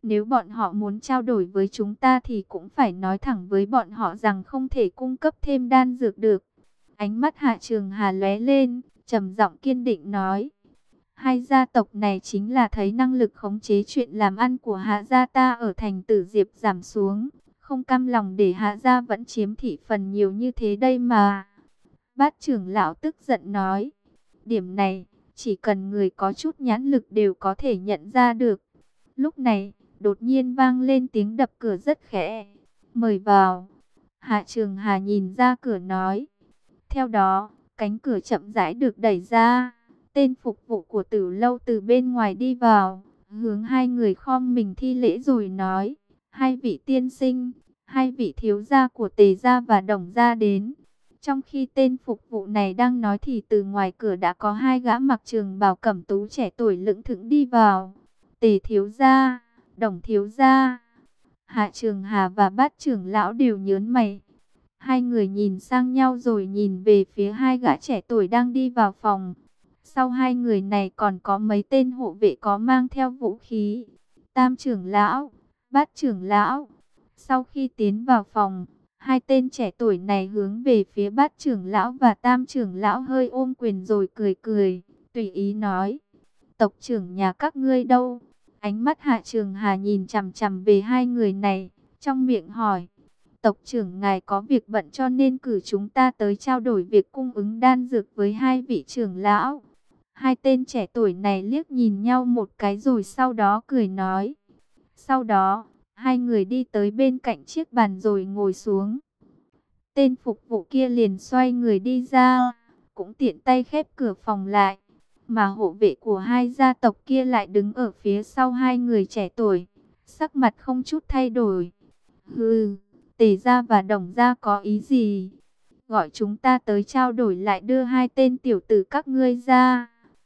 Nếu bọn họ muốn trao đổi với chúng ta thì cũng phải nói thẳng với bọn họ rằng không thể cung cấp thêm đan dược được. Ánh mắt Hạ Trường Hà lóe lên, trầm giọng kiên định nói. Hai gia tộc này chính là thấy năng lực khống chế chuyện làm ăn của Hạ gia ta ở thành Tử Diệp giảm xuống. Không cam lòng để Hạ gia vẫn chiếm thị phần nhiều như thế đây mà. Bát trưởng lão tức giận nói. Điểm này, chỉ cần người có chút nhãn lực đều có thể nhận ra được. Lúc này, đột nhiên vang lên tiếng đập cửa rất khẽ. Mời vào. Hạ Trường Hà nhìn ra cửa nói. Theo đó, cánh cửa chậm rãi được đẩy ra. Tên phục vụ của Tử Lâu từ bên ngoài đi vào, hướng hai người khom mình thi lễ rồi nói. Hai vị tiên sinh, hai vị thiếu gia của Tề gia và Đồng gia đến. Trong khi tên phục vụ này đang nói thì từ ngoài cửa đã có hai gã mặc trường bào cẩm tú trẻ tuổi lững thững đi vào. Tề thiếu gia, Đồng thiếu gia. Hạ Trường Hà và Bát trưởng lão đều nhớn mày. Hai người nhìn sang nhau rồi nhìn về phía hai gã trẻ tuổi đang đi vào phòng. Sau hai người này còn có mấy tên hộ vệ có mang theo vũ khí. Tam trưởng lão, Bát trưởng lão. Sau khi tiến vào phòng, hai tên trẻ tuổi này hướng về phía Bát trưởng lão và Tam trưởng lão hơi ôm quyền rồi cười cười, tùy ý nói. Tộc trưởng nhà các ngươi đâu? Ánh mắt Hạ Trường Hà nhìn chằm chằm về hai người này, trong miệng hỏi. Tộc trưởng ngài có việc bận cho nên cử chúng ta tới trao đổi việc cung ứng đan dược với hai vị trưởng lão. Hai tên trẻ tuổi này liếc nhìn nhau một cái rồi sau đó cười nói. Sau đó, hai người đi tới bên cạnh chiếc bàn rồi ngồi xuống. Tên phục vụ kia liền xoay người đi ra, cũng tiện tay khép cửa phòng lại. Mà hộ vệ của hai gia tộc kia lại đứng ở phía sau hai người trẻ tuổi, sắc mặt không chút thay đổi. Hừ, Tề gia và Đồng gia có ý gì? Gọi chúng ta tới trao đổi lại đưa hai tên tiểu tử các ngươi ra.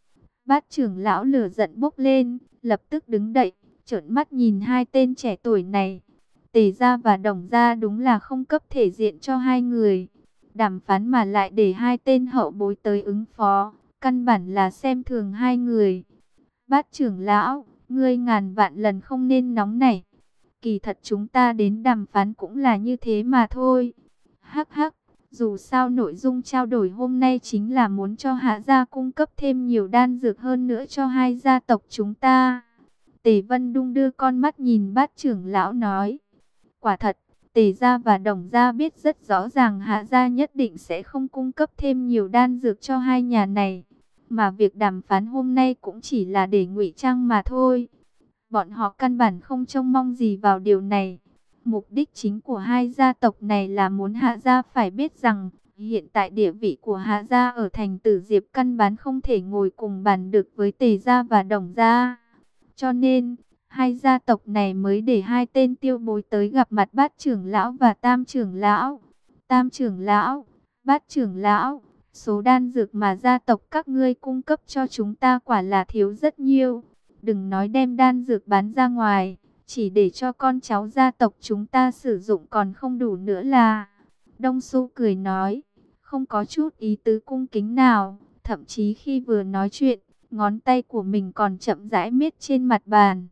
Bát trưởng lão lửa giận bốc lên, lập tức đứng dậy, trợn mắt nhìn hai tên trẻ tuổi này. Tề gia và Đồng gia đúng là không cấp thể diện cho hai người. Đàm phán mà lại để hai tên hậu bối tới ứng phó, căn bản là xem thường hai người. Bát trưởng lão, ngươi ngàn vạn lần không nên nóng nảy. Kỳ thật chúng ta đến đàm phán cũng là như thế mà thôi. Hắc hắc, dù sao nội dung trao đổi hôm nay chính là muốn cho Hạ gia cung cấp thêm nhiều đan dược hơn nữa cho hai gia tộc chúng ta. Tề Vân đung đưa con mắt nhìn Bát trưởng lão nói. Quả thật, Tề gia và Đồng gia biết rất rõ ràng Hạ gia nhất định sẽ không cung cấp thêm nhiều đan dược cho hai nhà này. Mà việc đàm phán hôm nay cũng chỉ là để ngụy trang mà thôi. Bọn họ căn bản không trông mong gì vào điều này. Mục đích chính của hai gia tộc này là muốn Hạ gia phải biết rằng hiện tại địa vị của Hạ gia ở thành Tử Diệp căn bản không thể ngồi cùng bàn được với Tề gia và Đồng gia. Cho nên, hai gia tộc này mới để hai tên tiêu bối tới gặp mặt Bát trưởng lão và Tam trưởng lão. Tam trưởng lão, Bát trưởng lão, số đan dược mà gia tộc các ngươi cung cấp cho chúng ta quả là thiếu rất nhiều. Đừng nói đem đan dược bán ra ngoài, chỉ để cho con cháu gia tộc chúng ta sử dụng còn không đủ nữa là. Đông Xu cười nói, không có chút ý tứ cung kính nào, thậm chí khi vừa nói chuyện, ngón tay của mình còn chậm rãi miết trên mặt bàn.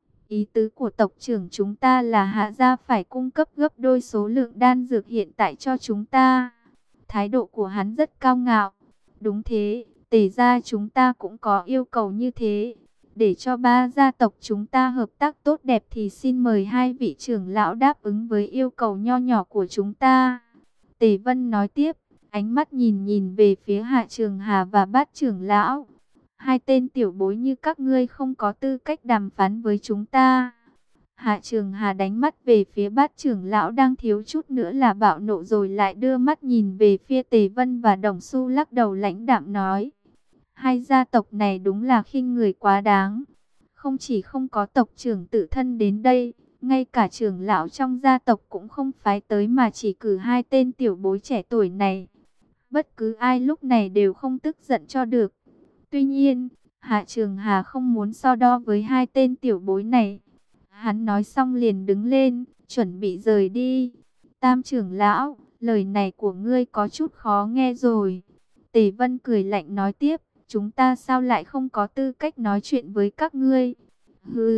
Ý tứ của tộc trưởng chúng ta là Hạ gia phải cung cấp gấp đôi số lượng đan dược hiện tại cho chúng ta. Thái độ của hắn rất cao ngạo. Đúng thế, Tề gia chúng ta cũng có yêu cầu như thế. Để cho ba gia tộc chúng ta hợp tác tốt đẹp thì xin mời hai vị trưởng lão đáp ứng với yêu cầu nho nhỏ của chúng ta. Tề Vân nói tiếp, ánh mắt nhìn nhìn về phía Hạ Trường Hà và Bát trưởng lão. Hai tên tiểu bối như các ngươi không có tư cách đàm phán với chúng ta. Hạ Trường Hà đánh mắt về phía Bát trưởng lão đang thiếu chút nữa là bạo nộ rồi lại đưa mắt nhìn về phía Tề Vân và Đồng Xu lắc đầu lãnh đạm nói. Hai gia tộc này đúng là khinh người quá đáng. Không chỉ không có tộc trưởng tự thân đến đây, ngay cả trưởng lão trong gia tộc cũng không phái tới mà chỉ cử hai tên tiểu bối trẻ tuổi này. Bất cứ ai lúc này đều không tức giận cho được. Tuy nhiên, Hạ Trường Hà không muốn so đo với hai tên tiểu bối này. Hắn nói xong liền đứng lên, chuẩn bị rời đi. Tam trưởng lão, lời này của ngươi có chút khó nghe rồi. Tề Vân cười lạnh nói tiếp, chúng ta sao lại không có tư cách nói chuyện với các ngươi? Hừ,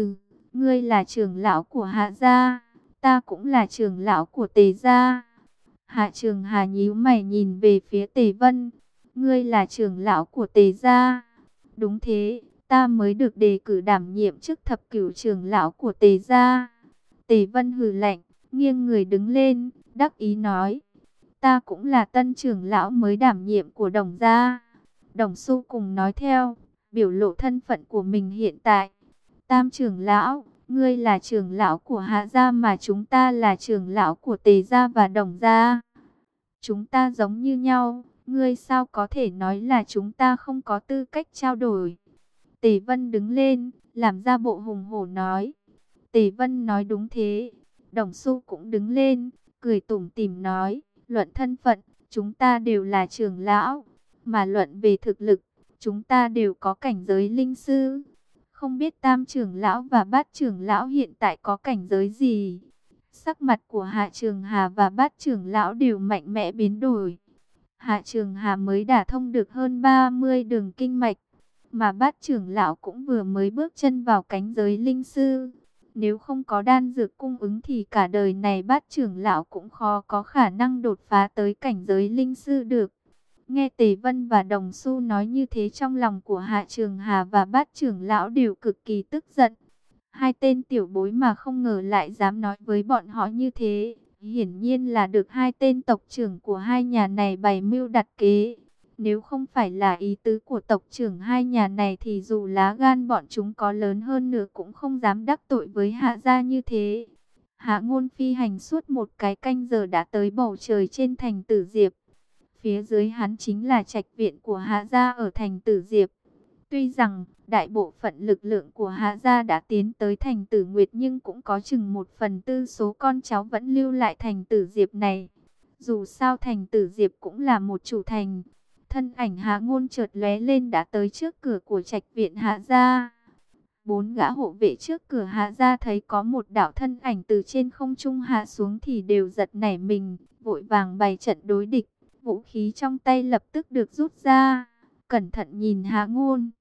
ngươi là trưởng lão của Hạ gia, ta cũng là trưởng lão của Tề gia. Hạ Trường Hà nhíu mày nhìn về phía Tề Vân. Ngươi là trưởng lão của Tề gia. Đúng thế, ta mới được đề cử đảm nhiệm chức thập cửu trưởng lão của Tề gia. Tề Vân hừ lạnh, nghiêng người đứng lên, đắc ý nói. Ta cũng là tân trưởng lão mới đảm nhiệm của Đồng gia. Đồng Xu cùng nói theo, biểu lộ thân phận của mình hiện tại. Tam trưởng lão, ngươi là trưởng lão của Hạ gia mà chúng ta là trưởng lão của Tề gia và Đồng gia. Chúng ta giống như nhau, ngươi sao có thể nói là chúng ta không có tư cách trao đổi. Tề Vân đứng lên, làm ra bộ hùng hổ nói. Tề Vân nói đúng thế. Đồng Xu cũng đứng lên, cười tủm tỉm nói, luận thân phận, chúng ta đều là trưởng lão, mà luận về thực lực, chúng ta đều có cảnh giới linh sư. Không biết tam trưởng lão và bát trưởng lão hiện tại có cảnh giới gì? Sắc mặt của Hạ Trường Hà và bát trưởng lão đều mạnh mẽ biến đổi. Hạ Trường Hà mới đả thông được hơn 30 đường kinh mạch, mà bát trưởng lão cũng vừa mới bước chân vào cảnh giới linh sư. Nếu không có đan dược cung ứng thì cả đời này bát trưởng lão cũng khó có khả năng đột phá tới cảnh giới linh sư được. Nghe Tề Vân và Đồng Xu nói như thế, trong lòng của Hạ Trường Hà và bát trưởng lão đều cực kỳ tức giận. Hai tên tiểu bối mà không ngờ lại dám nói với bọn họ như thế. Hiển nhiên là được hai tên tộc trưởng của hai nhà này bày mưu đặt kế. Nếu không phải là ý tứ của tộc trưởng hai nhà này thì dù lá gan bọn chúng có lớn hơn nữa cũng không dám đắc tội với Hạ gia như thế. Hạ Ngôn phi hành suốt một cái canh giờ đã tới bầu trời trên thành Tử Diệp. Phía dưới hắn chính là trạch viện của Hạ gia ở thành Tử Diệp. Tuy rằng đại bộ phận lực lượng của Hạ gia đã tiến tới thành Tử Nguyệt, nhưng cũng có chừng 1/4 số con cháu vẫn lưu lại thành Tử Diệp này. Dù sao thành Tử Diệp cũng là một chủ thành. Thân ảnh Hạ Ngôn chợt lóe lên đã tới trước cửa của trạch viện Hạ gia. 4 gã hộ vệ trước cửa Hạ gia thấy có một đạo thân ảnh từ trên không trung hạ xuống thì đều giật nảy mình, vội vàng bày trận đối địch. Vũ khí trong tay lập tức được rút ra, cẩn thận nhìn Hạ Ngôn.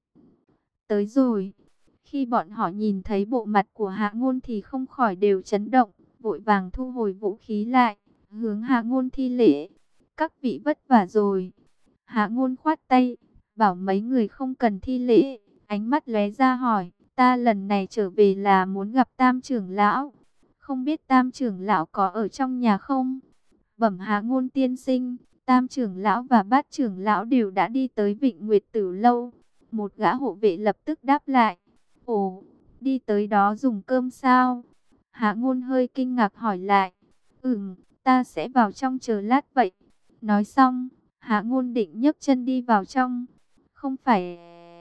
Tới rồi. Khi bọn họ nhìn thấy bộ mặt của Hạ Ngôn thì không khỏi đều chấn động, vội vàng thu hồi vũ khí lại, hướng Hạ Ngôn thi lễ. Các vị vất vả rồi. Hạ Ngôn khoát tay, bảo mấy người không cần thi lễ, ánh mắt lóe ra hỏi, ta lần này trở về là muốn gặp Tam trưởng lão. Không biết Tam trưởng lão có ở trong nhà không? Bẩm Hạ Ngôn tiên sinh, Tam trưởng lão và bát trưởng lão đều đã đi tới Vịnh Nguyệt Tử lâu. Một gã hộ vệ lập tức đáp lại. Ồ, đi tới đó dùng cơm sao? Hạ Ngôn hơi kinh ngạc hỏi lại. Ta sẽ vào trong chờ lát vậy. Nói xong, Hạ Ngôn định nhấc chân đi vào trong. Không phải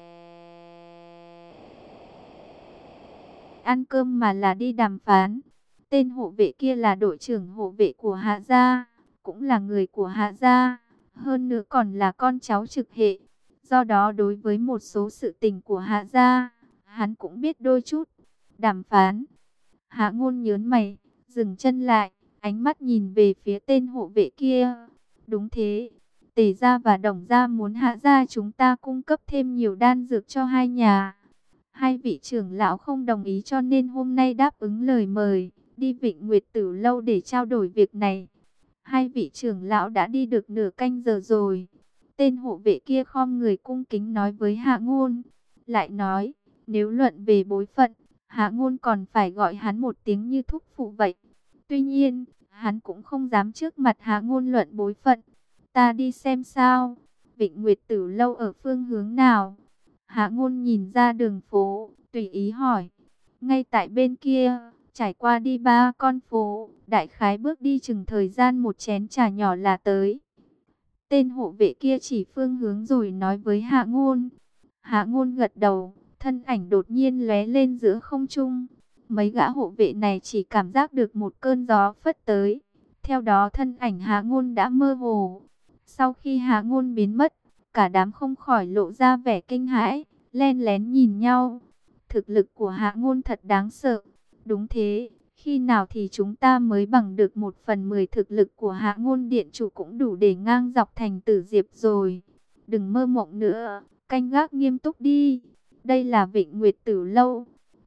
ăn cơm mà là đi đàm phán. Tên hộ vệ kia là đội trưởng hộ vệ của Hạ gia, cũng là người của Hạ gia, hơn nữa còn là con cháu trực hệ. Do đó đối với một số sự tình của Hạ gia, hắn cũng biết đôi chút. Đàm phán. Hạ Ngôn nhớn mày, dừng chân lại, ánh mắt nhìn về phía tên hộ vệ kia. Đúng thế, Tề gia và Đồng gia muốn Hạ gia chúng ta cung cấp thêm nhiều đan dược cho hai nhà. Hai vị trưởng lão không đồng ý cho nên hôm nay đáp ứng lời mời, đi Vịnh Nguyệt Tử lâu để trao đổi việc này. Hai vị trưởng lão đã đi được nửa canh giờ rồi. Tên hộ vệ kia khom người cung kính nói với Hạ Ngôn. Lại nói, nếu luận về bối phận, Hạ Ngôn còn phải gọi hắn một tiếng như thúc phụ vậy. Tuy nhiên, hắn cũng không dám trước mặt Hạ Ngôn luận bối phận. Ta đi xem sao. Vịnh Nguyệt Tử lâu ở phương hướng nào? Hạ Ngôn nhìn ra đường phố, tùy ý hỏi. Ngay tại bên kia, trải qua đi 3 con phố, đại khái bước đi chừng thời gian một chén trà nhỏ là tới. Tên hộ vệ kia chỉ phương hướng rồi nói với Hạ Ngôn. Hạ Ngôn gật đầu, thân ảnh đột nhiên lóe lên giữa không trung. Mấy gã hộ vệ này chỉ cảm giác được một cơn gió phất tới. Theo đó thân ảnh Hạ Ngôn đã mơ hồ. Sau khi Hạ Ngôn biến mất, cả đám không khỏi lộ ra vẻ kinh hãi, len lén nhìn nhau. Thực lực của Hạ Ngôn thật đáng sợ. Đúng thế, khi nào thì chúng ta mới bằng được 1/10 thực lực của Hạ Ngôn điện chủ cũng đủ để ngang dọc thành Tử Diệp rồi. Đừng mơ mộng nữa, canh gác nghiêm túc đi. Đây là Vịnh Nguyệt Tử lâu.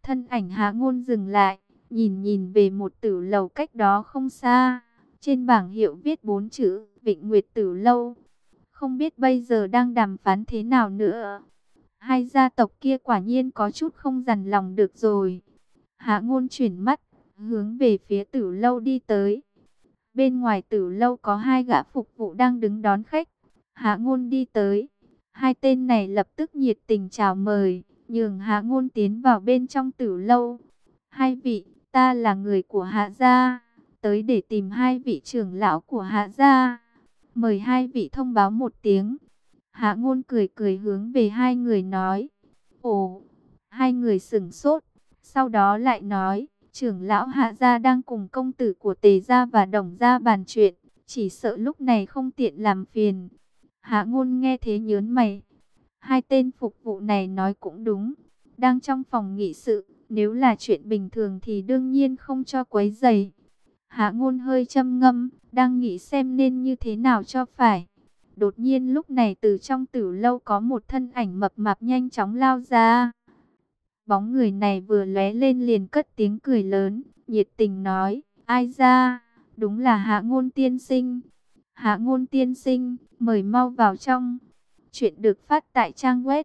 Thân ảnh Hạ Ngôn dừng lại, nhìn nhìn về một tử lầu cách đó không xa. Trên bảng hiệu viết 4 chữ Vịnh Nguyệt Tử Lâu. Không biết bây giờ đang đàm phán thế nào nữa. Hai gia tộc kia quả nhiên có chút không dằn lòng được rồi. Hạ Ngôn chuyển mắt, hướng về phía Tử Lâu đi tới. Bên ngoài Tử Lâu có hai gã phục vụ đang đứng đón khách. Hạ Ngôn đi tới. Hai tên này lập tức nhiệt tình chào mời, nhường Hạ Ngôn tiến vào bên trong Tử Lâu. Hai vị, ta là người của Hạ gia, tới để tìm hai vị trưởng lão của Hạ gia. Mời hai vị thông báo một tiếng. Hạ Ngôn cười cười hướng về hai người nói. Ồ, hai người sửng sốt, sau đó lại nói, trưởng lão Hạ gia đang cùng công tử của Tề gia và Đồng gia bàn chuyện, chỉ sợ lúc này không tiện làm phiền. Hạ Ngôn nghe thế nhớn mày. Hai tên phục vụ này nói cũng đúng, đang trong phòng nghị sự, nếu là chuyện bình thường thì đương nhiên không cho quấy rầy. Hạ Ngôn hơi trầm ngâm, đang nghĩ xem nên như thế nào cho phải. Đột nhiên lúc này từ trong Tử Lâu có một thân ảnh mập mạp nhanh chóng lao ra. Bóng người này vừa lóe lên liền cất tiếng cười lớn, nhiệt tình nói, ai ra, đúng là Hạ Ngôn tiên sinh. Hạ Ngôn tiên sinh, mời mau vào trong. Chuyện được phát tại trang web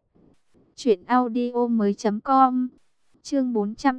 truyệnaudiomoi.com. Chương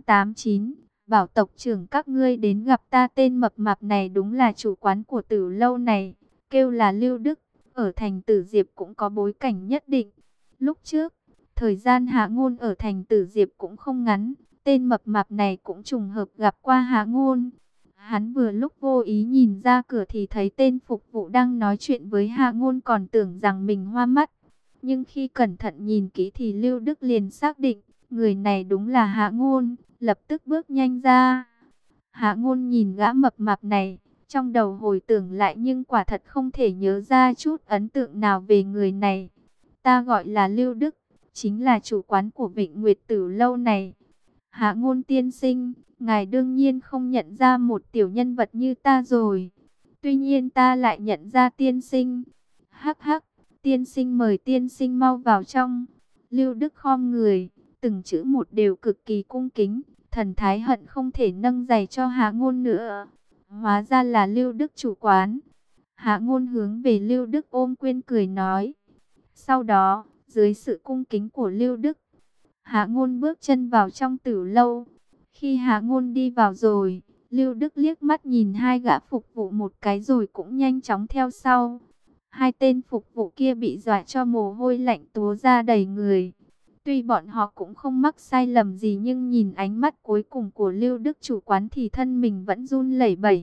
489. Bảo tộc trưởng các ngươi đến gặp ta. Tên mập mạp này đúng là chủ quán của Tử Lâu này, kêu là Lưu Đức, ở thành Tử Diệp cũng có bối cảnh nhất định. Lúc trước, thời gian Hạ Ngôn ở thành Tử Diệp cũng không ngắn, tên mập mạp này cũng trùng hợp gặp qua Hạ Ngôn. Hắn vừa lúc vô ý nhìn ra cửa thì thấy tên phục vụ đang nói chuyện với Hạ Ngôn, còn tưởng rằng mình hoa mắt. Nhưng khi cẩn thận nhìn kỹ thì Lưu Đức liền xác định, người này đúng là Hạ Ngôn, lập tức bước nhanh ra. Hạ Ngôn nhìn gã mập mạp này, trong đầu hồi tưởng lại nhưng quả thật không thể nhớ ra chút ấn tượng nào về người này. Ta gọi là Lưu Đức, chính là chủ quán của Vịnh Nguyệt Tử Lâu này. Hạ Ngôn tiên sinh, ngài đương nhiên không nhận ra một tiểu nhân vật như ta rồi. Tuy nhiên ta lại nhận ra tiên sinh. Hắc hắc, tiên sinh mời tiên sinh mau vào trong. Lưu Đức khom người, từng chữ một đều cực kỳ cung kính, thần thái hận không thể nâng giày cho Hạ Ngôn nữa. Hóa ra là Lưu Đức chủ quán. Hạ Ngôn hướng về Lưu Đức ôm quyền cười nói. Sau đó, dưới sự cung kính của Lưu Đức, Hạ Ngôn bước chân vào trong Tử Lâu. Khi Hạ Ngôn đi vào rồi, Lưu Đức liếc mắt nhìn hai gã phục vụ một cái rồi cũng nhanh chóng theo sau. Hai tên phục vụ kia bị dọa cho mồ hôi lạnh túa ra đầy người. Tuy bọn họ cũng không mắc sai lầm gì nhưng nhìn ánh mắt cuối cùng của Lưu Đức chủ quán thì thân mình vẫn run lẩy bẩy.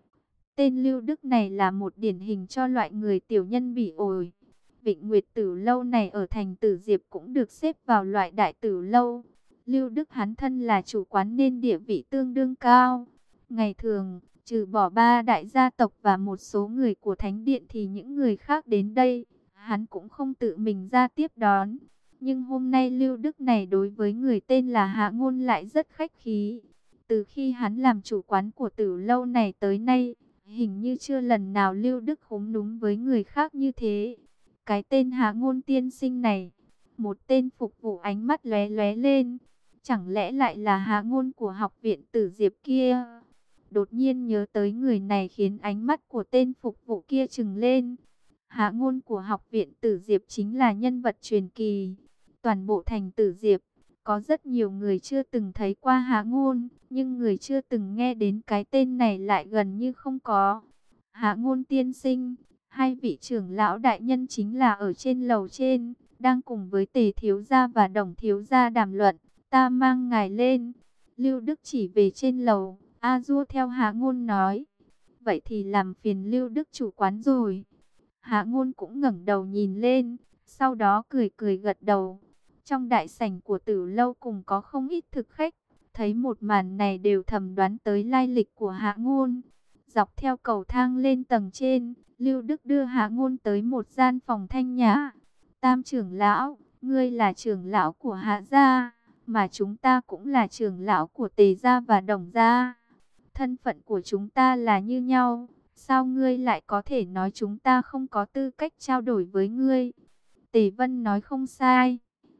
Tên Lưu Đức này là một điển hình cho loại người tiểu nhân bỉ ổi. Vịnh Nguyệt Tử Lâu này ở thành Tử Diệp cũng được xếp vào loại đại tử lâu. Lưu Đức hắn thân là chủ quán nên địa vị tương đương cao. Ngày thường, trừ bỏ ba đại gia tộc và một số người của Thánh Điện thì những người khác đến đây, hắn cũng không tự mình ra tiếp đón. Nhưng hôm nay Lưu Đức này đối với người tên là Hạ Ngôn lại rất khách khí. Từ khi hắn làm chủ quán của Tử Lâu này tới nay, hình như chưa lần nào Lưu Đức khúm núm với người khác như thế. Cái tên Hạ Ngôn tiên sinh này, một tên phục vụ ánh mắt lóe lóe lên. Chẳng lẽ lại là Hạ Ngôn của học viện Tử Diệp kia? Đột nhiên nhớ tới người này khiến ánh mắt của tên phục vụ kia trừng lên. Hạ Ngôn của học viện Tử Diệp chính là nhân vật truyền kỳ. Toàn bộ thành Tử Diệp, có rất nhiều người chưa từng thấy qua Hạ Ngôn, nhưng người chưa từng nghe đến cái tên này lại gần như không có. Hạ Ngôn tiên sinh, hai vị trưởng lão đại nhân chính là ở trên lầu trên, đang cùng với Tề thiếu gia và Đồng thiếu gia đàm luận, ta mang ngài lên. Lưu Đức chỉ về trên lầu, A Du theo Hạ Ngôn nói. Vậy thì làm phiền Lưu Đức chủ quán rồi. Hạ Ngôn cũng ngẩng đầu nhìn lên, sau đó cười cười gật đầu. Trong đại sảnh của Tử Lâu cùng có không ít thực khách, thấy một màn này đều thầm đoán tới lai lịch của Hạ Ngôn. Dọc theo cầu thang lên tầng trên, Lưu Đức đưa Hạ Ngôn tới một gian phòng thanh nhã. Tam trưởng lão, ngươi là trưởng lão của Hạ gia, mà chúng ta cũng là trưởng lão của Tề gia và Đồng gia. Thân phận của chúng ta là như nhau, sao ngươi lại có thể nói chúng ta không có tư cách trao đổi với ngươi? Tề Vân nói không sai.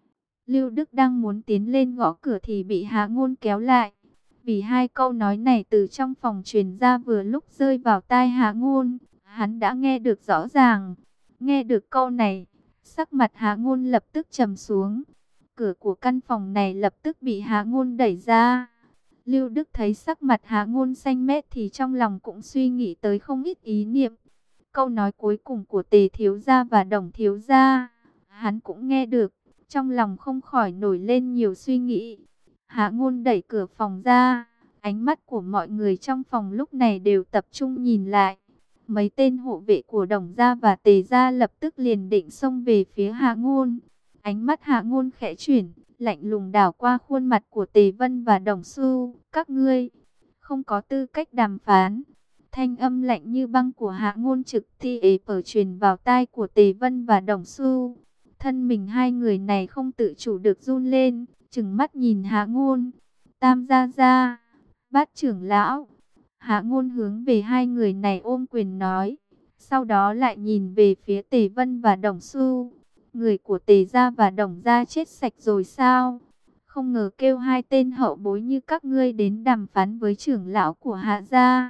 Lưu Đức đang muốn tiến lên gõ cửa thì bị Hạ Ngôn kéo lại. Vì hai câu nói này từ trong phòng truyền ra vừa lúc rơi vào tai Hạ Ngôn, hắn đã nghe được rõ ràng. Nghe được câu này, sắc mặt Hạ Ngôn lập tức trầm xuống. Cửa của căn phòng này lập tức bị Hạ Ngôn đẩy ra. Lưu Đức thấy sắc mặt Hạ Ngôn xanh mét thì trong lòng cũng suy nghĩ tới không ít ý niệm. Câu nói cuối cùng của Tề thiếu gia và Đồng thiếu gia, hắn cũng nghe được, trong lòng không khỏi nổi lên nhiều suy nghĩ. Hạ Ngôn đẩy cửa phòng ra, ánh mắt của mọi người trong phòng lúc này đều tập trung nhìn lại. Mấy tên hộ vệ của Đồng gia và Tề gia lập tức liền định xông về phía Hạ Ngôn. Ánh mắt Hạ Ngôn khẽ chuyển, lạnh lùng đảo qua khuôn mặt của Tề Vân và Đồng Xu. Các ngươi không có tư cách đàm phán. Thanh âm lạnh như băng của Hạ Ngôn trực tiếp truyền vào tai của Tề Vân và Đồng Xu. Thân mình hai người này không tự chủ được run lên, trừng mắt nhìn Hạ Ngôn. Tam gia gia, Bát trưởng lão. Hạ Ngôn hướng về hai người này ôm quyền nói. Sau đó lại nhìn về phía Tề Vân và Đồng Xu. Người của Tề gia và Đồng gia chết sạch rồi sao? Không ngờ kêu hai tên hậu bối như các ngươi đến đàm phán với trưởng lão của Hạ gia.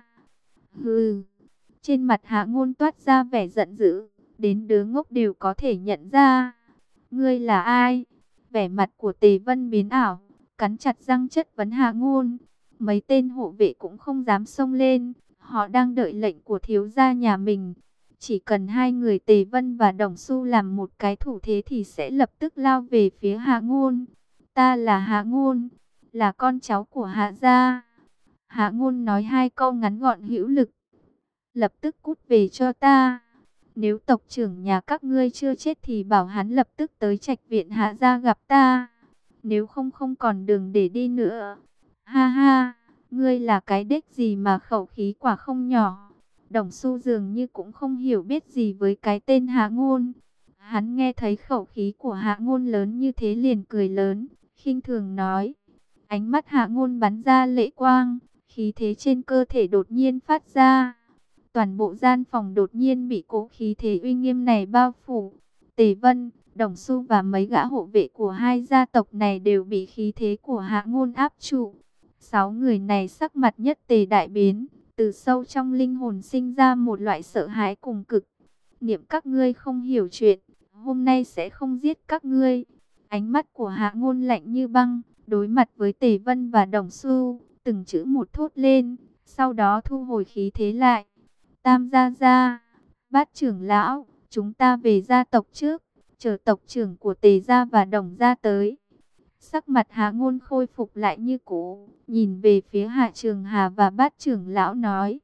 Hừ. Trên mặt Hạ Ngôn toát ra vẻ giận dữ, đến đứa ngốc đều có thể nhận ra. Ngươi là ai? Vẻ mặt của Tề Vân biến ảo, cắn chặt răng chất vấn Hạ Ngôn. Mấy tên hộ vệ cũng không dám xông lên, họ đang đợi lệnh của thiếu gia nhà mình. Chỉ cần hai người Tề Vân và Đồng Xu làm một cái thủ thế thì sẽ lập tức lao về phía Hạ Ngôn. Ta là Hạ Ngôn, là con cháu của Hạ gia. Hạ Ngôn nói hai câu ngắn gọn hữu lực. Lập tức cút về cho ta. Nếu tộc trưởng nhà các ngươi chưa chết thì bảo hắn lập tức tới trạch viện Hạ gia gặp ta. Nếu không không còn đường để đi nữa. Ha ha, ngươi là cái đếch gì mà khẩu khí quả không nhỏ. Đồng Xu dường như cũng không hiểu biết gì với cái tên Hạ Ngôn. Hắn nghe thấy khẩu khí của Hạ Ngôn lớn như thế liền cười lớn, khinh thường nói. Ánh mắt Hạ Ngôn bắn ra lệ quang, khí thế trên cơ thể đột nhiên phát ra. Toàn bộ gian phòng đột nhiên bị cỗ khí thế uy nghiêm này bao phủ. Tề Vân, Đồng Xu và mấy gã hộ vệ của hai gia tộc này đều bị khí thế của Hạ Ngôn áp trụ. 6 người này sắc mặt nhất tề đại biến, từ sâu trong linh hồn sinh ra một loại sợ hãi cùng cực. Niệm các ngươi không hiểu chuyện, hôm nay sẽ không giết các ngươi. Ánh mắt của Hạ Ngôn lạnh như băng, đối mặt với Tề Vân và Đồng Xu, từng chữ một thốt lên, sau đó thu hồi khí thế lại. Tam gia gia, Bát trưởng lão, chúng ta về gia tộc trước, chờ tộc trưởng của Tề gia và Đồng gia tới. Sắc mặt Hạ Ngôn khôi phục lại như cũ, nhìn về phía Hạ Trường Hà và Bát trưởng lão nói.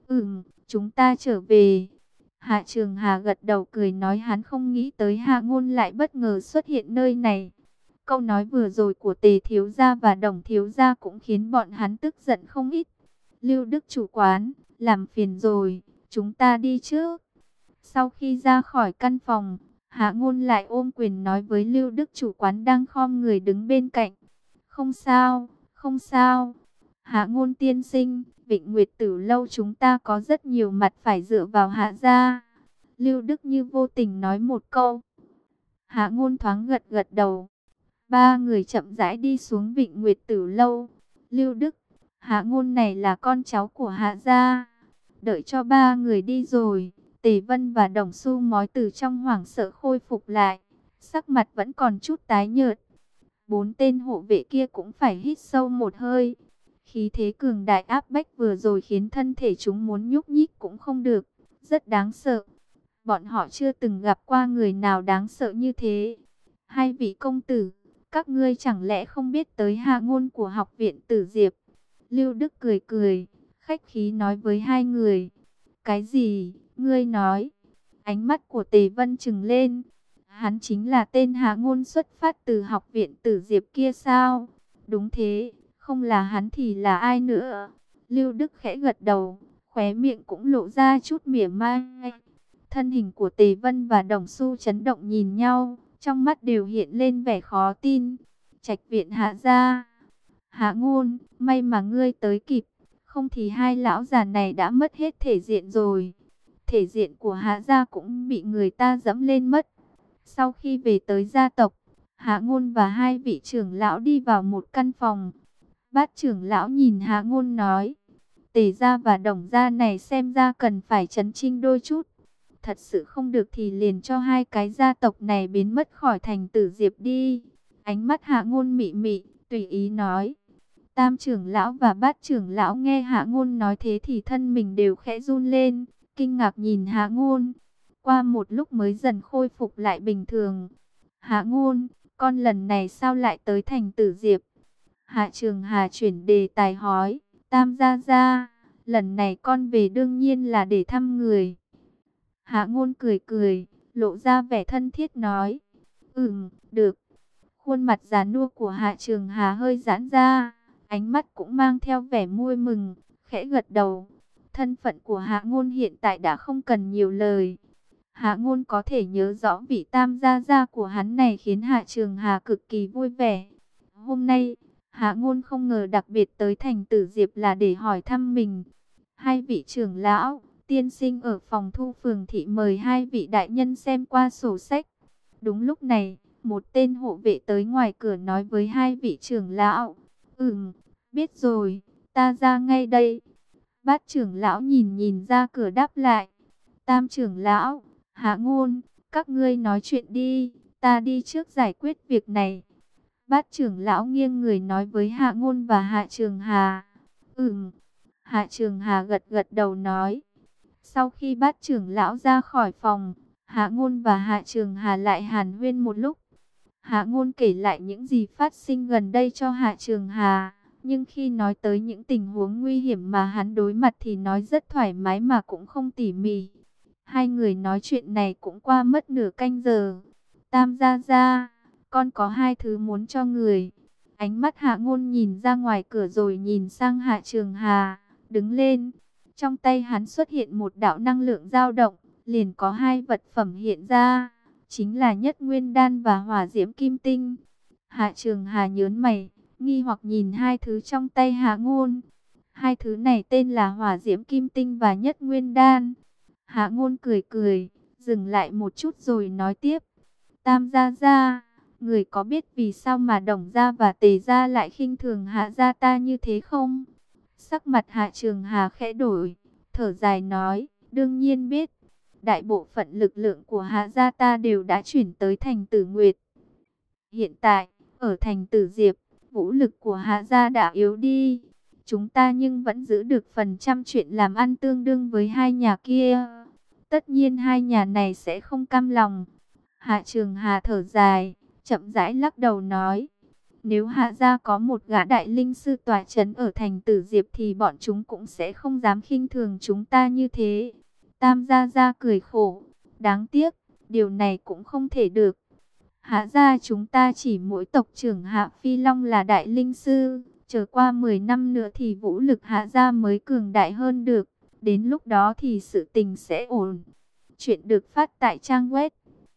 Chúng ta trở về. Hạ Trường Hà gật đầu cười nói hắn không nghĩ tới Hạ Ngôn lại bất ngờ xuất hiện nơi này. Câu nói vừa rồi của Tề thiếu gia và Đồng thiếu gia cũng khiến bọn hắn tức giận không ít. Lưu Đức chủ quán, làm phiền rồi, chúng ta đi trước. Sau khi ra khỏi căn phòng, Hạ Ngôn lại ôm quyền nói với Lưu Đức chủ quán đang khom người đứng bên cạnh. Không sao, không sao. Hạ Ngôn tiên sinh, Vịnh Nguyệt Tử lâu chúng ta có rất nhiều mặt phải dựa vào Hạ gia. Lưu Đức như vô tình nói một câu. Hạ Ngôn thoáng gật gật đầu. Ba người chậm rãi đi xuống Vịnh Nguyệt Tử lâu. Lưu Đức, Hạ Ngôn này là con cháu của Hạ gia. Đợi cho ba người đi rồi, Tề Vân và Đồng Xu mói từ trong hoảng sợ khôi phục lại, sắc mặt vẫn còn chút tái nhợt. 4 tên hộ vệ kia cũng phải hít sâu một hơi. Khí thế cường đại áp bách vừa rồi khiến thân thể chúng muốn nhúc nhích cũng không được, rất đáng sợ. Bọn họ chưa từng gặp qua người nào đáng sợ như thế. Hai vị công tử, các ngươi chẳng lẽ không biết tới Hạ Ngôn của học viện Tử Diệp? Lưu Đức cười cười, khách khí nói với hai người. Cái gì? Ngươi nói? Ánh mắt của Tề Vân trừng lên. Hắn chính là tên Hạ Ngôn xuất phát từ học viện Tử Diệp kia sao? Đúng thế, không là hắn thì là ai nữa? Lưu Đức khẽ gật đầu, khóe miệng cũng lộ ra chút mỉa mai. Thân hình của Tề Vân và Đồng Xu chấn động nhìn nhau, trong mắt đều hiện lên vẻ khó tin. Trạch viện Hạ gia. Hạ Ngôn, may mà ngươi tới kịp, không thì hai lão già này đã mất hết thể diện rồi. Thể diện của Hạ gia cũng bị người ta dẫm lên mất. Sau khi về tới gia tộc, Hạ Ngôn và hai vị trưởng lão đi vào một căn phòng. Bát trưởng lão nhìn Hạ Ngôn nói, Tề gia và Đồng gia này xem ra cần phải trấn chinh đôi chút. Thật sự không được thì liền cho hai cái gia tộc này biến mất khỏi thành Tử Diệp đi. Ánh mắt Hạ Ngôn mị mị, tùy ý nói. Tam trưởng lão và bát trưởng lão nghe Hạ Ngôn nói thế thì thân mình đều khẽ run lên, kinh ngạc nhìn Hạ Ngôn. Qua một lúc mới dần khôi phục lại bình thường. Hạ Ngôn, con lần này sao lại tới thành Tử Diệp? Hạ Trường Hà chuyển đề tài hỏi, Tam gia gia, lần này con về đương nhiên là để thăm người. Hạ Ngôn cười cười, lộ ra vẻ thân thiết nói, được. Khuôn mặt già nua của Hạ Trường Hà hơi giãn ra, ánh mắt cũng mang theo vẻ vui mừng, khẽ gật đầu. Thân phận của Hạ Ngôn hiện tại đã không cần nhiều lời. Hạ Ngôn có thể nhớ rõ vị Tam gia gia của hắn này khiến Hạ Trường Hà cực kỳ vui vẻ. Hôm nay, Hạ Ngôn không ngờ đặc biệt tới thành Tử Diệp là để hỏi thăm mình. Hai vị trưởng lão, tiên sinh ở phòng thu phường thị mời hai vị đại nhân xem qua sổ sách. Đúng lúc này, một tên hộ vệ tới ngoài cửa nói với hai vị trưởng lão, biết rồi, ta ra ngay đây. Bát trưởng lão nhìn nhìn ra cửa đáp lại, Tam trưởng lão, Hạ Ngôn, các ngươi nói chuyện đi, ta đi trước giải quyết việc này. Bát trưởng lão nghiêng người nói với Hạ Ngôn và Hạ Trường Hà. Hạ Trường Hà gật gật đầu nói. Sau khi bát trưởng lão ra khỏi phòng, Hạ Ngôn và Hạ Trường Hà lại hàn huyên một lúc. Hạ Ngôn kể lại những gì phát sinh gần đây cho Hạ Trường Hà. Nhưng khi nói tới những tình huống nguy hiểm mà hắn đối mặt thì nói rất thoải mái mà cũng không tỉ mỉ. Hai người nói chuyện này cũng qua mất nửa canh giờ. Tam gia gia, con có hai thứ muốn cho người. Ánh mắt Hạ Ngôn nhìn ra ngoài cửa rồi nhìn sang Hạ Trường Hà, đứng lên. Trong tay hắn xuất hiện một đạo năng lượng dao động, liền có hai vật phẩm hiện ra, chính là Nhất Nguyên Đan và Hỏa Diễm Kim Tinh. Hạ Trường Hà nhớn mày, nghi hoặc nhìn hai thứ trong tay Hạ Ngôn. Hai thứ này tên là Hỏa Diễm Kim Tinh và Nhất Nguyên Đan. Hạ Ngôn cười cười, dừng lại một chút rồi nói tiếp. Tam gia gia, người có biết vì sao mà Đồng gia và Tề gia lại khinh thường Hạ gia ta như thế không? Sắc mặt Hạ Trường Hà khẽ đổi, thở dài nói, đương nhiên biết. Đại bộ phận lực lượng của Hạ gia ta đều đã chuyển tới thành Tử Nguyệt. Hiện tại, ở thành Tử Diệp, vũ lực của Hạ gia đã yếu đi. Chúng ta nhưng vẫn giữ được phần trăm chuyện làm ăn tương đương với hai nhà kia. Tất nhiên hai nhà này sẽ không cam lòng. Hạ Trường Hà thở dài, chậm rãi lắc đầu nói. Nếu Hạ gia có một gã đại linh sư tọa trấn ở thành Tử Diệp thì bọn chúng cũng sẽ không dám khinh thường chúng ta như thế. Tam gia gia cười khổ. Đáng tiếc, điều này cũng không thể được. Hạ gia chúng ta chỉ mỗi tộc trưởng Hạ Phi Long là đại linh sư. Chờ qua 10 năm nữa thì vũ lực Hạ gia mới cường đại hơn được. Đến lúc đó thì sự tình sẽ ổn. Chuyện được phát tại trang web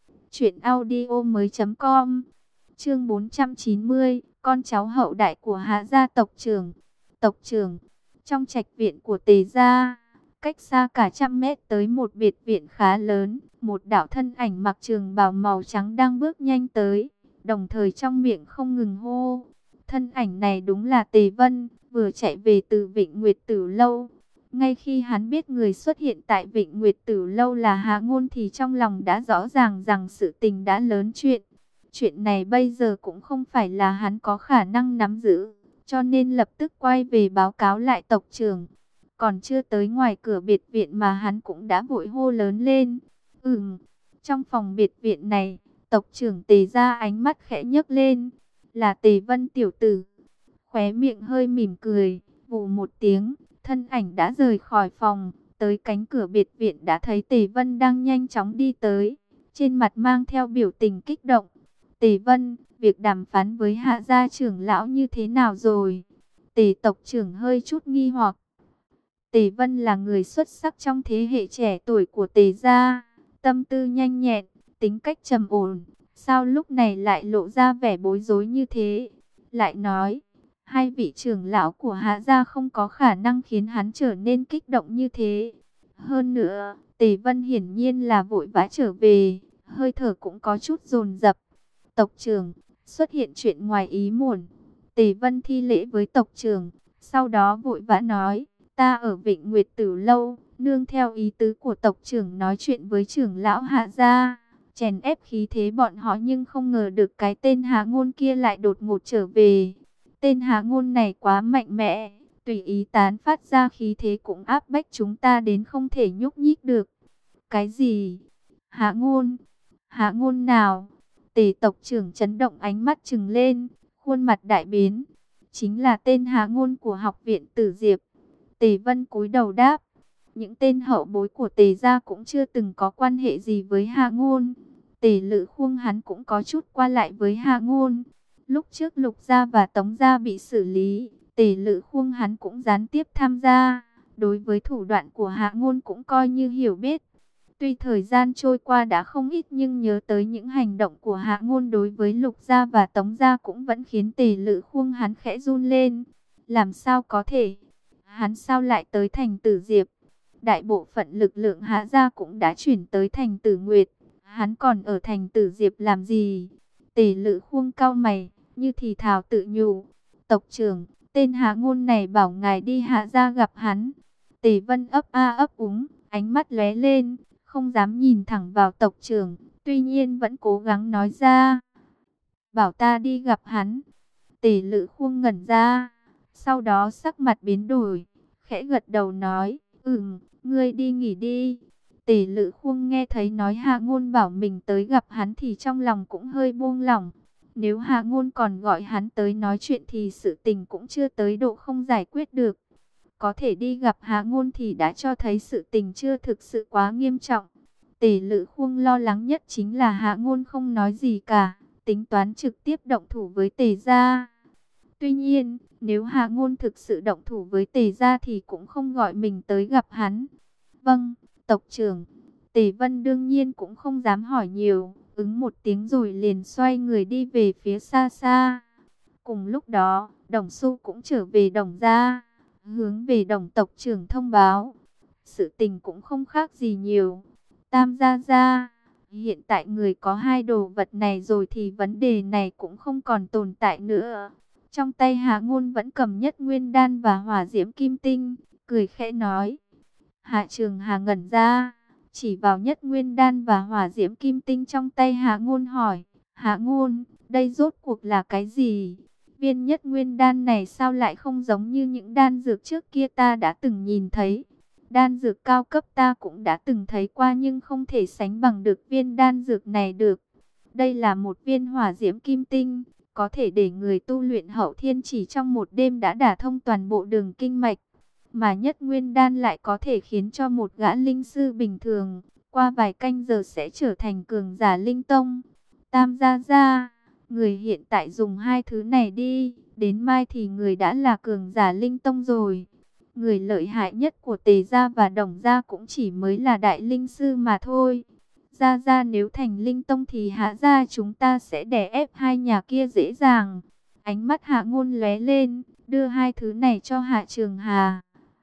truyệnaudiomoi.com. Chương 490, con cháu hậu đại của Hạ gia tộc trưởng. Tộc trưởng, trong trạch viện của Tề gia, cách xa cả trăm mét tới một biệt viện khá lớn, một đạo thân ảnh mặc trường bào màu trắng đang bước nhanh tới, đồng thời trong miệng không ngừng hô. Thân ảnh này đúng là Tề Vân, vừa chạy về từ Vịnh Nguyệt Tử Lâu. Ngay khi hắn biết người xuất hiện tại Vịnh Nguyệt Tử Lâu là Hạ Ngôn thì trong lòng đã rõ ràng rằng sự tình đã lớn chuyện. Chuyện này bây giờ cũng không phải là hắn có khả năng nắm giữ, cho nên lập tức quay về báo cáo lại tộc trưởng. Còn chưa tới ngoài cửa biệt viện mà hắn cũng đã vội hô lớn lên. Trong phòng biệt viện này, tộc trưởng Tề gia ánh mắt khẽ nhấc lên, là Tề Vân tiểu tử. Khóe miệng hơi mỉm cười, vù một tiếng, thân ảnh đã rời khỏi phòng, tới cánh cửa biệt viện đã thấy Tề Vân đang nhanh chóng đi tới, trên mặt mang theo biểu tình kích động. Tề Vân, việc đàm phán với Hạ gia trưởng lão như thế nào rồi? Tề tộc trưởng hơi chút nghi hoặc. Tề Vân là người xuất sắc trong thế hệ trẻ tuổi của Tề gia, tâm tư nhanh nhẹn, tính cách trầm ổn, sao lúc này lại lộ ra vẻ bối rối như thế? Lại nói, hai vị trưởng lão của Hạ gia không có khả năng khiến hắn trở nên kích động như thế. Hơn nữa, Tề Vân hiển nhiên là vội vã trở về, hơi thở cũng có chút dồn dập. Tộc trưởng, xuất hiện chuyện ngoài ý muốn. Tề Vân thi lễ với tộc trưởng, sau đó vội vã nói, ta ở Vịnh Nguyệt Tử Lâu, nương theo ý tứ của tộc trưởng nói chuyện với trưởng lão Hạ gia, chèn ép khí thế bọn họ, nhưng không ngờ được cái tên Hạ Ngôn kia lại đột ngột trở về. Tên Hạ Ngôn này quá mạnh mẽ, tùy ý tán phát ra khí thế cũng áp bách chúng ta đến không thể nhúc nhích được. Cái gì? Hạ Ngôn? Hạ Ngôn nào? Tề tộc trưởng chấn động, ánh mắt trừng lên, khuôn mặt đại biến. Chính là tên Hạ Ngôn của học viện Tử Diệp. Tề Vân cúi đầu đáp. Những tên hậu bối của Tề gia cũng chưa từng có quan hệ gì với Hạ Ngôn. Tề Lự Khuông hắn cũng có chút qua lại với Hạ Ngôn. Lúc trước Lục gia và Tống gia bị xử lý, Tề Lự Khuông hắn cũng gián tiếp tham gia. Đối với thủ đoạn của Hạ Ngôn cũng coi như hiểu biết. Tuy thời gian trôi qua đã không ít, nhưng nhớ tới những hành động của Hạ Ngôn đối với Lục gia và Tống gia cũng vẫn khiến Tề Lự Khuông hắn khẽ run lên. Làm sao có thể? Hắn sao lại tới thành Tử Diệp? Đại bộ phận lực lượng Hạ gia cũng đã chuyển tới thành Tử Nguyệt. Hắn còn ở thành Tử Diệp làm gì? Tề Lự Khuông cau mày, như thì thào tự nhủ. Tộc trưởng, tên Hạ Ngôn này bảo ngài đi Hạ gia gặp hắn. Tề Vân ấp a ấp úng, ánh mắt lóe lên, không dám nhìn thẳng vào tộc trưởng, tuy nhiên vẫn cố gắng nói ra. Bảo ta đi gặp hắn. Tề Lự Khuông ngẩn ra, sau đó sắc mặt biến đổi, khẽ gật đầu nói, ngươi đi nghỉ đi. Tề Lự Khuông nghe thấy nói Hạ Ngôn bảo mình tới gặp hắn thì trong lòng cũng hơi buông lỏng. Nếu Hạ Ngôn còn gọi hắn tới nói chuyện thì sự tình cũng chưa tới độ không giải quyết được. Có thể đi gặp Hạ Ngôn thì đã cho thấy sự tình chưa thực sự quá nghiêm trọng. Tề Lự Khuông lo lắng nhất chính là Hạ Ngôn không nói gì cả, tính toán trực tiếp động thủ với Tề gia. Tuy nhiên, nếu Hạ Ngôn thực sự động thủ với Tề gia thì cũng không gọi mình tới gặp hắn. Vâng, tộc trưởng. Tề Vân đương nhiên cũng không dám hỏi nhiều, ứng một tiếng rồi liền xoay người đi về phía xa xa. Cùng lúc đó, Đồng Xu cũng trở về Đồng gia, hướng về Đồng tộc trưởng thông báo. Sự tình cũng không khác gì nhiều. Tam gia gia, hiện tại người có hai đồ vật này rồi thì vấn đề này cũng không còn tồn tại nữa. Trong tay Hạ Ngôn vẫn cầm Nhất Nguyên Đan và Hỏa Diễm Kim Tinh, cười khẽ nói. Hạ Trường Hà ngẩn ra, chỉ vào Nhất Nguyên Đan và Hỏa Diễm Kim Tinh trong tay Hạ Ngôn hỏi, Hạ Ngôn, đây rốt cuộc là cái gì? Viên Nhất Nguyên Đan này sao lại không giống như những đan dược trước kia ta đã từng nhìn thấy? Đan dược cao cấp ta cũng đã từng thấy qua nhưng không thể sánh bằng được viên đan dược này được. Đây là một viên Hỏa Diễm Kim Tinh, có thể để người tu luyện hậu thiên chỉ trong một đêm đã đả thông toàn bộ đường kinh mạch. Mà Nhất Nguyên Đan lại có thể khiến cho một gã linh sư bình thường, qua vài canh giờ sẽ trở thành cường giả linh tông. Tam gia gia, người hiện tại dùng hai thứ này đi, đến mai thì người đã là cường giả linh tông rồi. Người lợi hại nhất của Tề gia và Đồng gia cũng chỉ mới là đại linh sư mà thôi. Gia gia nếu thành linh tông thì Hạ gia chúng ta sẽ đè ép hai nhà kia dễ dàng. Ánh mắt Hạ Ngôn lóe lên, đưa hai thứ này cho Hạ Trường Hà.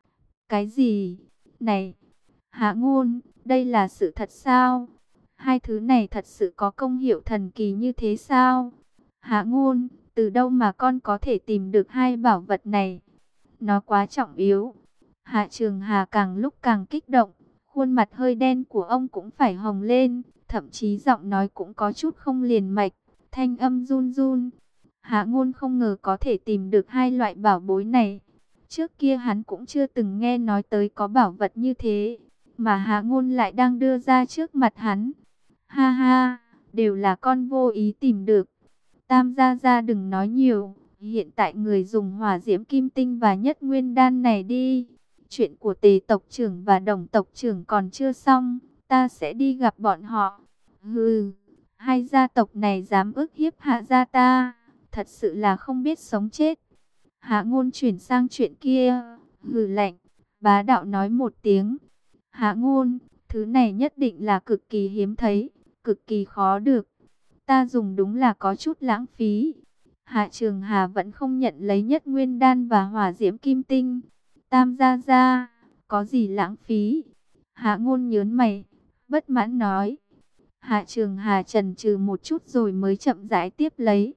Cái gì? Này, Hạ Ngôn, đây là sự thật sao? Hai thứ này thật sự có công hiệu thần kỳ như thế sao? Hạ Ngôn, từ đâu mà con có thể tìm được hai bảo vật này? Nó quá trọng yếu. Hạ Trường Hà càng lúc càng kích động, khuôn mặt hơi đen của ông cũng phải hồng lên, thậm chí giọng nói cũng có chút không liền mạch, thanh âm run run. Hạ Ngôn không ngờ có thể tìm được hai loại bảo bối này. Trước kia hắn cũng chưa từng nghe nói tới có bảo vật như thế, mà Hạ Ngôn lại đang đưa ra trước mặt hắn. Ha ha, đều là con vô ý tìm được. Tam gia gia đừng nói nhiều, hiện tại người dùng Hỏa Diễm Kim Tinh và Nhất Nguyên Đan này đi. Chuyện của Tề tộc trưởng và Đồng tộc trưởng còn chưa xong, ta sẽ đi gặp bọn họ. Hừ, hai gia tộc này dám ức hiếp Hạ gia ta, thật sự là không biết sống chết. Hạ Ngôn chuyển sang chuyện kia, hừ lạnh, bá đạo nói một tiếng. Hạ Ngôn, thứ này nhất định là cực kỳ hiếm thấy, cực kỳ khó được. Ta dùng đúng là có chút lãng phí. Hạ Trường Hà vẫn không nhận lấy Nhất Nguyên Đan và Hỏa Diễm Kim Tinh. Tam gia gia, có gì lãng phí? Hạ Ngôn nhớn mày, bất mãn nói. Hạ Trường Hà chần chừ một chút rồi mới chậm rãi tiếp lấy.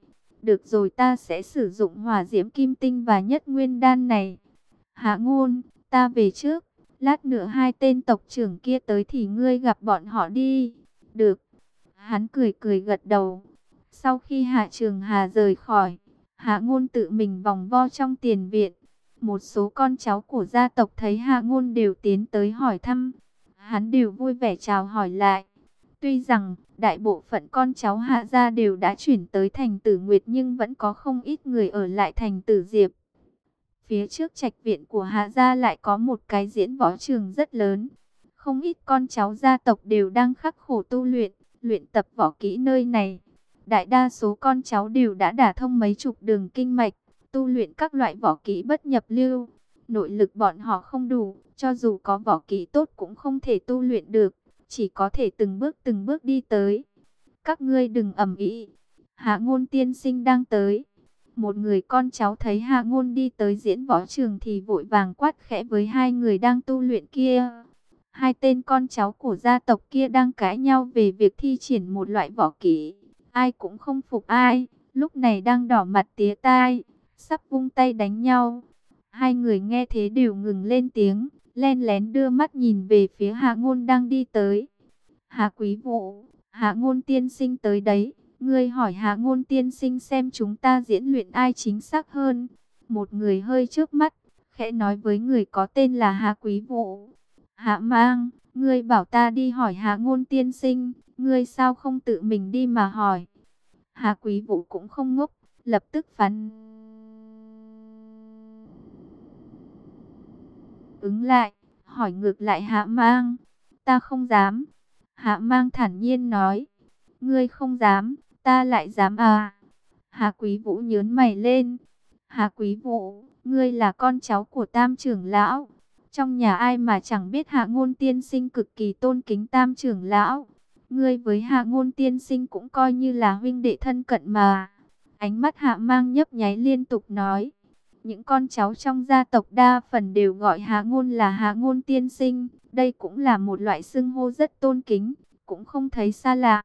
Được rồi, ta sẽ sử dụng hỏa diễm kim tinh và nhất nguyên đan này. Hạ Ngôn, ta về trước. Lát nữa hai tên tộc trưởng kia tới thì ngươi gặp bọn họ đi. Được. Hắn cười cười gật đầu. Sau khi Hạ Trường Hà rời khỏi, Hạ Ngôn tự mình vòng vo trong tiền viện. Một số con cháu của gia tộc thấy Hạ Ngôn đều tiến tới hỏi thăm. Hắn đều vui vẻ chào hỏi lại. Tuy rằng đại bộ phận con cháu Hạ gia đều đã chuyển tới thành Tử Nguyệt, nhưng vẫn có không ít người ở lại thành Tử Diệp. Phía trước trạch viện của Hạ gia lại có một cái diễn võ trường rất lớn. Không ít con cháu gia tộc đều đang khắc khổ tu luyện, luyện tập võ kỹ nơi này. Đại đa số con cháu đều đã đả thông mấy chục đường kinh mạch, tu luyện các loại võ kỹ bất nhập lưu. Nội lực bọn họ không đủ, cho dù có võ kỹ tốt cũng không thể tu luyện được, chỉ có thể từng bước đi tới. Các ngươi đừng ầm ĩ, Hạ Ngôn tiên sinh đang tới. Một người con cháu thấy Hạ Ngôn đi tới diễn võ trường thì vội vàng quát khẽ với hai người đang tu luyện kia. Hai tên con cháu của gia tộc kia đang cãi nhau về việc thi triển một loại võ kỹ. Ai cũng không phục ai, lúc này đang đỏ mặt tía tai, sắp vung tay đánh nhau. Hai người nghe thế đều ngừng lên tiếng, len lén đưa mắt nhìn về phía Hạ Ngôn đang đi tới. Hạ Quý Vũ, Hạ Ngôn tiên sinh tới đấy. Ngươi hỏi Hạ Ngôn tiên sinh xem chúng ta diễn luyện ai chính xác hơn. Một người hơi trước mắt, khẽ nói với người có tên là Hạ Quý Vũ. Hạ Mang, ngươi bảo ta đi hỏi Hạ Ngôn tiên sinh, ngươi sao không tự mình đi mà hỏi. Hạ Quý Vũ cũng không ngốc, lập tức phán ứng lại, hỏi ngược lại Hạ Mang. Ta không dám. Hạ Mang thản nhiên nói. Ngươi không dám, ta lại dám à? Hạ Quý Vũ nhướng mày lên. Hạ Quý Vũ, ngươi là con cháu của Tam trưởng lão. Trong nhà ai mà chẳng biết Hạ Ngôn tiên sinh cực kỳ tôn kính Tam trưởng lão. Ngươi với Hạ Ngôn tiên sinh cũng coi như là huynh đệ thân cận mà. Ánh mắt Hạ Mang nhấp nháy liên tục nói. Những con cháu trong gia tộc đa phần đều gọi Hạ Ngôn là Hạ Ngôn tiên sinh. Đây cũng là một loại xưng hô rất tôn kính, cũng không thấy xa lạ.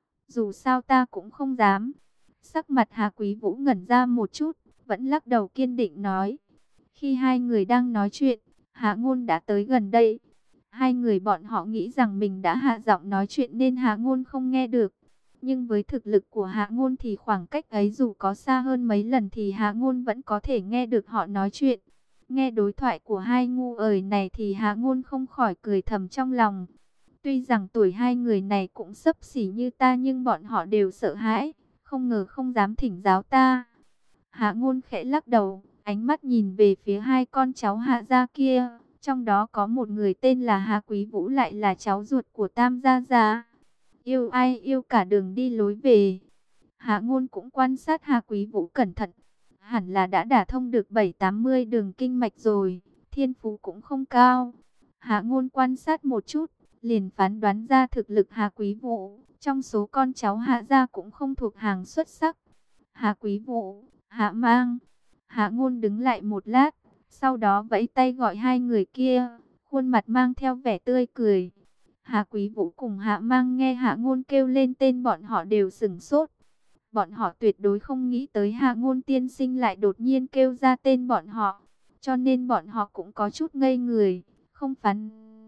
Dù sao ta cũng không dám. Sắc mặt Hạ Quý Vũ ngẩn ra một chút, vẫn lắc đầu kiên định nói. Khi hai người đang nói chuyện, Hạ Ngôn đã tới gần đây. Hai người bọn họ nghĩ rằng mình đã hạ giọng nói chuyện nên Hạ Ngôn không nghe được. Nhưng với thực lực của Hạ Ngôn thì khoảng cách ấy dù có xa hơn mấy lần thì Hạ Ngôn vẫn có thể nghe được họ nói chuyện. Nghe đối thoại của hai ngu ời này thì Hạ Ngôn không khỏi cười thầm trong lòng. Tuy rằng tuổi hai người này cũng xấp xỉ như ta nhưng bọn họ đều sợ hãi, không ngờ không dám thỉnh giáo ta. Hạ Ngôn khẽ lắc đầu, ánh mắt nhìn về phía hai con cháu Hạ gia kia, trong đó có một người tên là Hạ Quý Vũ lại là cháu ruột của Tam gia gia. Yêu ai yêu cả đường đi lối về. Hạ Ngôn cũng quan sát Hạ Quý Vũ cẩn thận, hẳn là đã đả thông được 7-80 đường kinh mạch rồi, thiên phú cũng không cao. Hạ Ngôn quan sát một chút, liền phán đoán ra thực lực Hạ Quý Vũ, trong số con cháu Hạ gia cũng không thuộc hàng xuất sắc. Hạ Quý Vũ, Hạ Mang. Hạ Ngôn đứng lại một lát, sau đó vẫy tay gọi hai người kia, khuôn mặt mang theo vẻ tươi cười. Hạ Quý Vũ cùng Hạ Mang nghe Hạ Ngôn kêu lên tên bọn họ đều sửng sốt. Bọn họ tuyệt đối không nghĩ tới Hạ Ngôn tiên sinh lại đột nhiên kêu ra tên bọn họ, cho nên bọn họ cũng có chút ngây người, không phán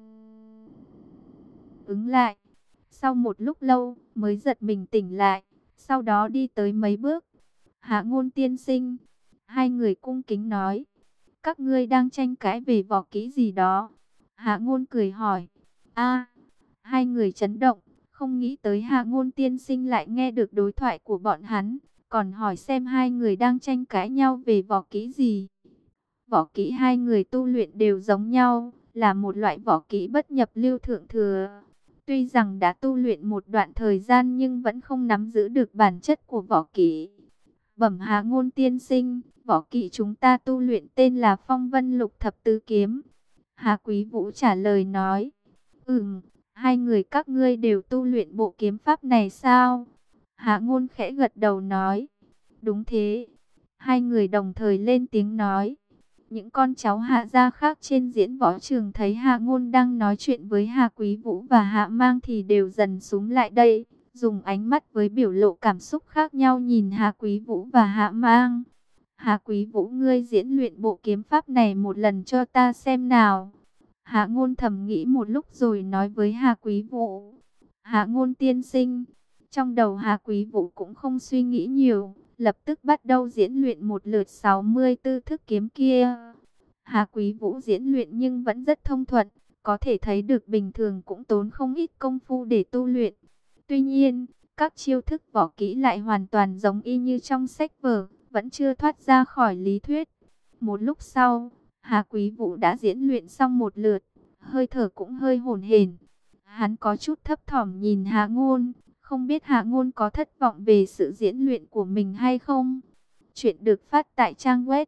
ứng lại. Sau một lúc lâu mới giật mình tỉnh lại, sau đó đi tới mấy bước. Hạ Ngôn tiên sinh, hai người cung kính nói. Các ngươi đang tranh cãi về võ kỹ gì đó? Hạ Ngôn cười hỏi. A, hai người chấn động, không nghĩ tới Hạ Ngôn tiên sinh lại nghe được đối thoại của bọn hắn, còn hỏi xem hai người đang tranh cãi nhau về võ kỹ gì. Võ kỹ hai người tu luyện đều giống nhau, là một loại võ kỹ bất nhập lưu thượng thừa. Tuy rằng đã tu luyện một đoạn thời gian nhưng vẫn không nắm giữ được bản chất của võ kỹ. Bẩm Hạ Ngôn tiên sinh, võ kỹ chúng ta tu luyện tên là Phong Vân Lục Thập Tứ Kiếm. Hạ Quý Vũ trả lời nói. Hai người các ngươi đều tu luyện bộ kiếm pháp này sao? Hạ Ngôn khẽ gật đầu nói. Đúng thế. Hai người đồng thời lên tiếng nói. Những con cháu Hạ gia khác trên diễn võ trường thấy Hạ Ngôn đang nói chuyện với Hạ Quý Vũ và Hạ Mang thì đều dần xúm lại đây, dùng ánh mắt với biểu lộ cảm xúc khác nhau nhìn Hà Quý Vũ và Hạ Mang. Hà Quý Vũ, ngươi diễn luyện bộ kiếm pháp này một lần cho ta xem nào. Hạ Ngôn thầm nghĩ một lúc rồi nói với Hà Quý Vũ. Hạ Ngôn tiên sinh. Trong đầu Hà Quý Vũ cũng không suy nghĩ nhiều, lập tức bắt đầu diễn luyện một lượt 64 thức kiếm kia. Hà Quý Vũ diễn luyện nhưng vẫn rất thông thuận, có thể thấy được bình thường cũng tốn không ít công phu để tu luyện. Tuy nhiên, các chiêu thức võ kỹ lại hoàn toàn giống y như trong sách vở, vẫn chưa thoát ra khỏi lý thuyết. Một lúc sau, Hà Quý Vũ đã diễn luyện xong một lượt, hơi thở cũng hơi hổn hển. Hắn có chút thấp thỏm nhìn Hạ Ngôn, không biết Hạ Ngôn có thất vọng về sự diễn luyện của mình hay không. Chuyện được phát tại trang web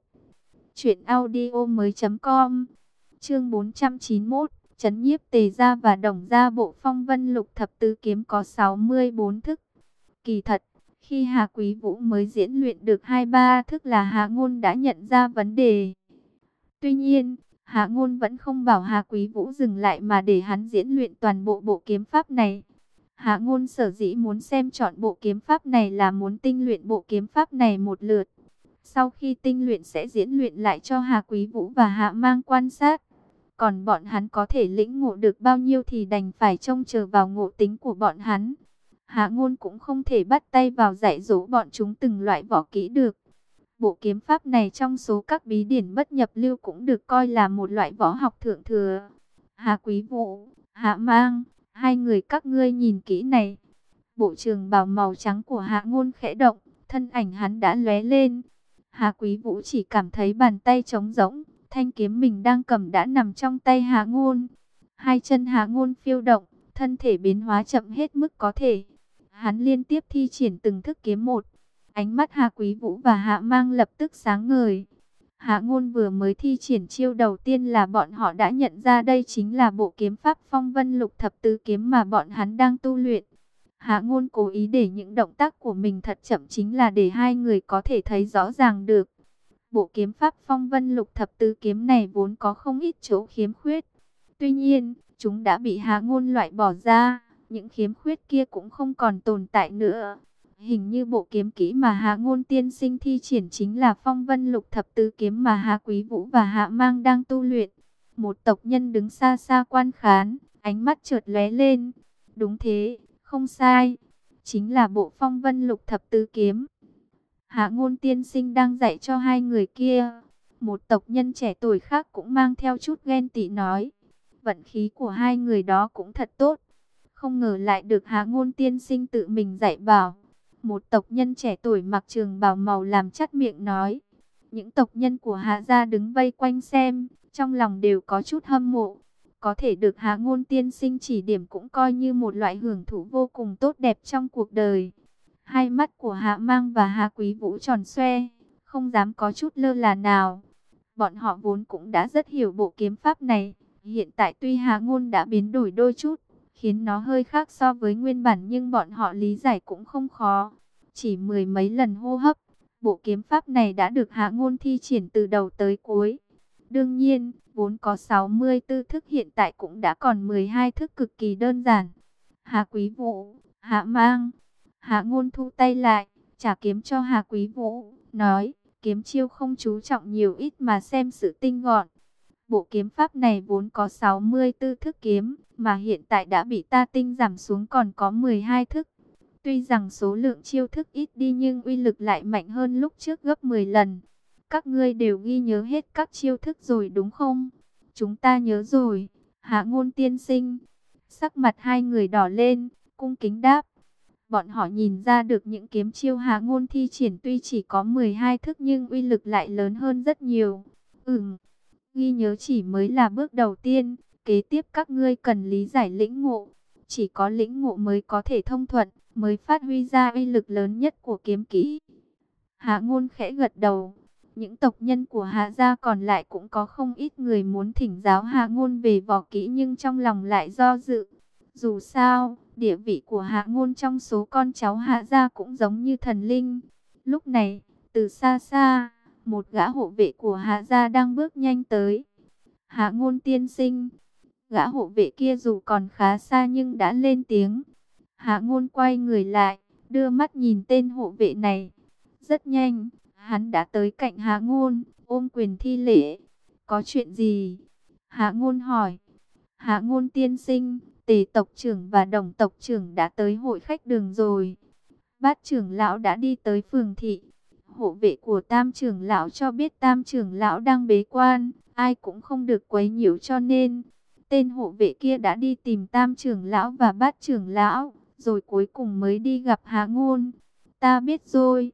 truyệnaudiomoi.com. Chương 491, Trấn Nhiếp Tề Gia và Đồng Gia bộ Phong Vân Lục Thập Tứ Kiếm có 64 thức. Kỳ thật, khi Hà Quý Vũ mới diễn luyện được 2-3 thức là Hạ Ngôn đã nhận ra vấn đề. Tuy nhiên, Hạ Ngôn vẫn không bảo Hà Quý Vũ dừng lại mà để hắn diễn luyện toàn bộ bộ kiếm pháp này. Hạ Ngôn sở dĩ muốn xem trọn bộ kiếm pháp này là muốn tinh luyện bộ kiếm pháp này một lượt. Sau khi tinh luyện sẽ diễn luyện lại cho Hà Quý Vũ và Hạ Mang quan sát. Còn bọn hắn có thể lĩnh ngộ được bao nhiêu thì đành phải trông chờ vào ngộ tính của bọn hắn. Hạ Ngôn cũng không thể bắt tay vào dạy dỗ bọn chúng từng loại võ kỹ được. Bộ kiếm pháp này trong số các bí điển bất nhập lưu cũng được coi là một loại võ học thượng thừa. Hà Quý Vũ, Hạ Mang, hai người các ngươi nhìn kỹ này. Bộ trường bào màu trắng của Hạ Ngôn khẽ động, thân ảnh hắn đã lóe lên. Hà Quý Vũ chỉ cảm thấy bàn tay trống rỗng, thanh kiếm mình đang cầm đã nằm trong tay Hạ Ngôn. Hai chân Hạ Ngôn phiêu động, thân thể biến hóa chậm hết mức có thể. Hắn liên tiếp thi triển từng thức kiếm một. Ánh mắt Hà Quý Vũ và Hạ Mang lập tức sáng ngời. Hạ Ngôn vừa mới thi triển chiêu đầu tiên là bọn họ đã nhận ra đây chính là bộ kiếm pháp Phong Vân Lục Thập Tứ Kiếm mà bọn hắn đang tu luyện. Hạ Ngôn cố ý để những động tác của mình thật chậm chính là để hai người có thể thấy rõ ràng được. Bộ kiếm pháp Phong Vân Lục Thập Tứ Kiếm này vốn có không ít chỗ khiếm khuyết. Tuy nhiên, chúng đã bị Hạ Ngôn loại bỏ ra, những khiếm khuyết kia cũng không còn tồn tại nữa. Hình như bộ kiếm kỹ mà Hạ Ngôn tiên sinh thi triển chính là Phong Vân Lục Thập Tứ Kiếm mà Hà Quý Vũ và Hạ Mang đang tu luyện. Một tộc nhân đứng xa xa quan khán, ánh mắt chợt lóe lên. Đúng thế, không sai, chính là bộ Phong Vân Lục Thập Tứ Kiếm. Hạ Ngôn tiên sinh đang dạy cho hai người kia. Một tộc nhân trẻ tuổi khác cũng mang theo chút ghen tị nói. Vận khí của hai người đó cũng thật tốt. Không ngờ lại được Hạ Ngôn tiên sinh tự mình dạy bảo. Một tộc nhân trẻ tuổi mặc trường bào màu làm chắt miệng nói. Những tộc nhân của Hạ gia đứng vây quanh xem, trong lòng đều có chút hâm mộ. Có thể được Hạ Ngôn tiên sinh chỉ điểm cũng coi như một loại hưởng thụ vô cùng tốt đẹp trong cuộc đời. Hai mắt của Hạ Mang và Hà Quý Vũ tròn xoe, không dám có chút lơ là nào. Bọn họ vốn cũng đã rất hiểu bộ kiếm pháp này. Hiện tại tuy Hạ Ngôn đã biến đổi đôi chút, khiến nó hơi khác so với nguyên bản, nhưng bọn họ lý giải cũng không khó. Chỉ mười mấy lần hô hấp, bộ kiếm pháp này đã được Hạ Ngôn thi triển từ đầu tới cuối. Đương nhiên, vốn có 64 thức hiện tại cũng đã còn 12 thức cực kỳ đơn giản. Hà Quý Vũ, Hạ Mang. Hạ Ngôn thu tay lại, trả kiếm cho Hà Quý Vũ, nói, kiếm chiêu không chú trọng nhiều ít mà xem sự tinh gọn. Bộ kiếm pháp này vốn có 64 thức kiếm, mà hiện tại đã bị ta tinh giảm xuống còn có 12 thức. Tuy rằng số lượng chiêu thức ít đi nhưng uy lực lại mạnh hơn lúc trước gấp 10 lần. Các ngươi đều ghi nhớ hết các chiêu thức rồi đúng không? Chúng ta nhớ rồi, Hạ Ngôn tiên sinh. Sắc mặt hai người đỏ lên, cung kính đáp. Bọn họ nhìn ra được những kiếm chiêu Hạ Ngôn thi triển tuy chỉ có 12 thức nhưng uy lực lại lớn hơn rất nhiều. Ghi nhớ chỉ mới là bước đầu tiên, kế tiếp các ngươi cần lý giải lĩnh ngộ. Chỉ có lĩnh ngộ mới có thể thông thuận, mới phát huy ra uy lực lớn nhất của kiếm kỹ. Hạ Ngôn khẽ gật đầu. Những tộc nhân của Hạ gia còn lại cũng có không ít người muốn thỉnh giáo Hạ Ngôn về võ kỹ nhưng trong lòng lại do dự. Dù sao, địa vị của Hạ Ngôn trong số con cháu Hạ gia cũng giống như thần linh. Lúc này, từ xa xa, một gã hộ vệ của Hạ gia đang bước nhanh tới. Hạ Ngôn tiên sinh. Gã hộ vệ kia dù còn khá xa nhưng đã lên tiếng. Hạ Ngôn quay người lại, đưa mắt nhìn tên hộ vệ này. Rất nhanh, hắn đã tới cạnh Hạ Ngôn, ôm quyền thi lễ. Có chuyện gì? Hạ Ngôn hỏi. Hạ Ngôn tiên sinh, Tề tộc trưởng và Đồng tộc trưởng đã tới hội khách đường rồi. Bát trưởng lão đã đi tới phường thị. Hộ vệ của Tam trưởng lão cho biết Tam trưởng lão đang bế quan, ai cũng không được quấy nhiễu, cho nên tên hộ vệ kia đã đi tìm Tam trưởng lão và Bát trưởng lão, rồi cuối cùng mới đi gặp Hạ Ngôn. Ta biết rồi,